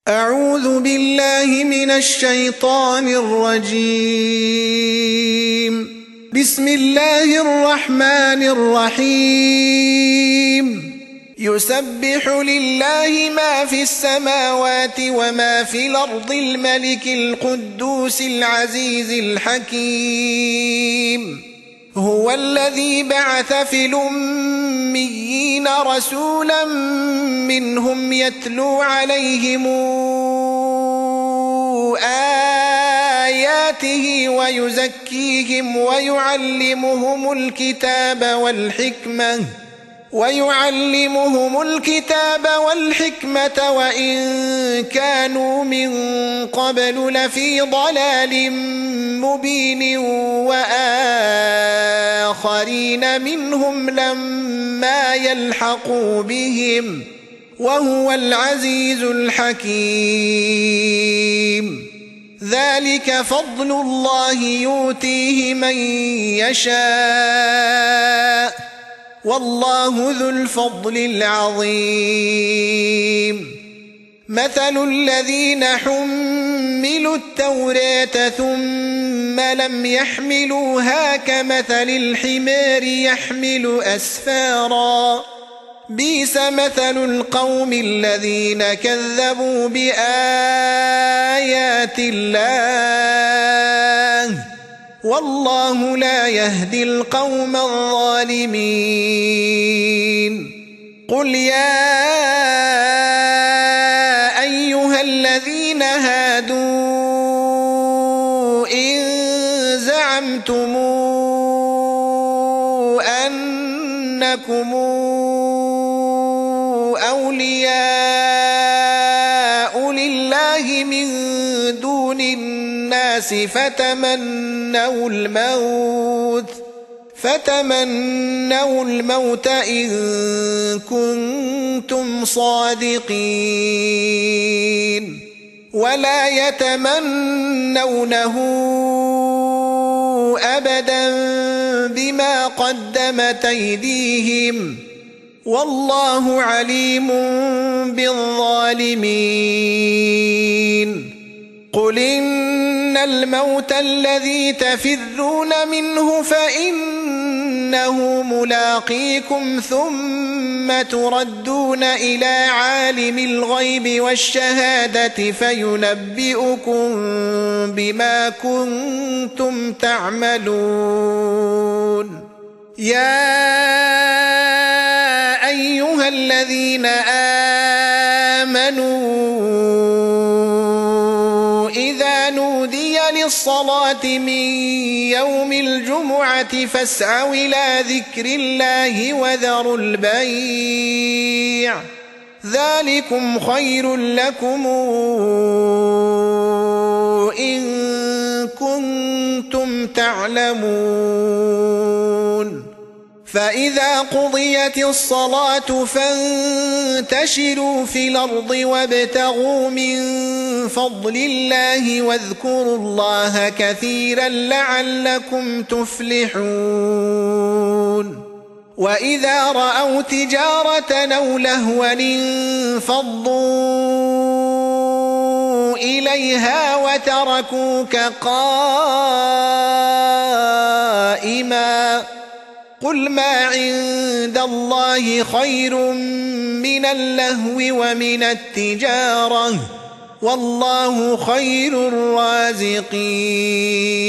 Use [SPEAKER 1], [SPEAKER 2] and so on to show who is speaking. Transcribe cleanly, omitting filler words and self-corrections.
[SPEAKER 1] أعوذ بالله من الشيطان الرجيم. بسم الله الرحمن الرحيم. يسبح لله ما في السماوات وما في الأرض الملك القدوس العزيز الحكيم. هو الذي بعث في الأميين رسولا منهم يتلو عليهم آياته ويزكيهم ويعلمهم الكتاب والحكمة وإن كانوا من قبل لفي ضلال مبين وآخرين منهم لما يلحقوا بهم وهو العزيز الحكيم. ذلك فضل الله يؤتيه من يشاء والله ذو الفضل العظيم. مثل الذين حملوا التوراة ثم لم يحملوها كمثل الحمار يحمل أسفارا بئس مثل القوم الذين كذبوا بآيات الله والله لا يهدي القوم الظالمين. قل يا أيها الذين هادوا إن زعمتم أنكم أولياء لله من دون الناس فتمنوا الموت إن كنتم صادقين ولا يتمنونه أبدا بما قدمت أيديهم والله عليم بالظالمين. قل إن الموت الذي تفرون منه فإنه ملاقيكم ثم تردون إلى عالم الغيب والشهادة فينبئكم بما كنتم تعملون. يا أيها الذين آمنوا إذا نودي للصلاة من يوم الجمعة فاسعوا إلى ذكر الله وذروا البيع ذلكم خير لكم إن كنتم تعلمون. فإذا قضيت الصلاة فانتشروا في الأرض وابتغوا من فضل الله واذكروا الله كثيرا لعلكم تفلحون. وإذا رأوا تجارة أو لهوا انفضوا إليها وتركوك قائما قل ما عند الله خير من اللهو ومن التجارة والله خير الرازقين.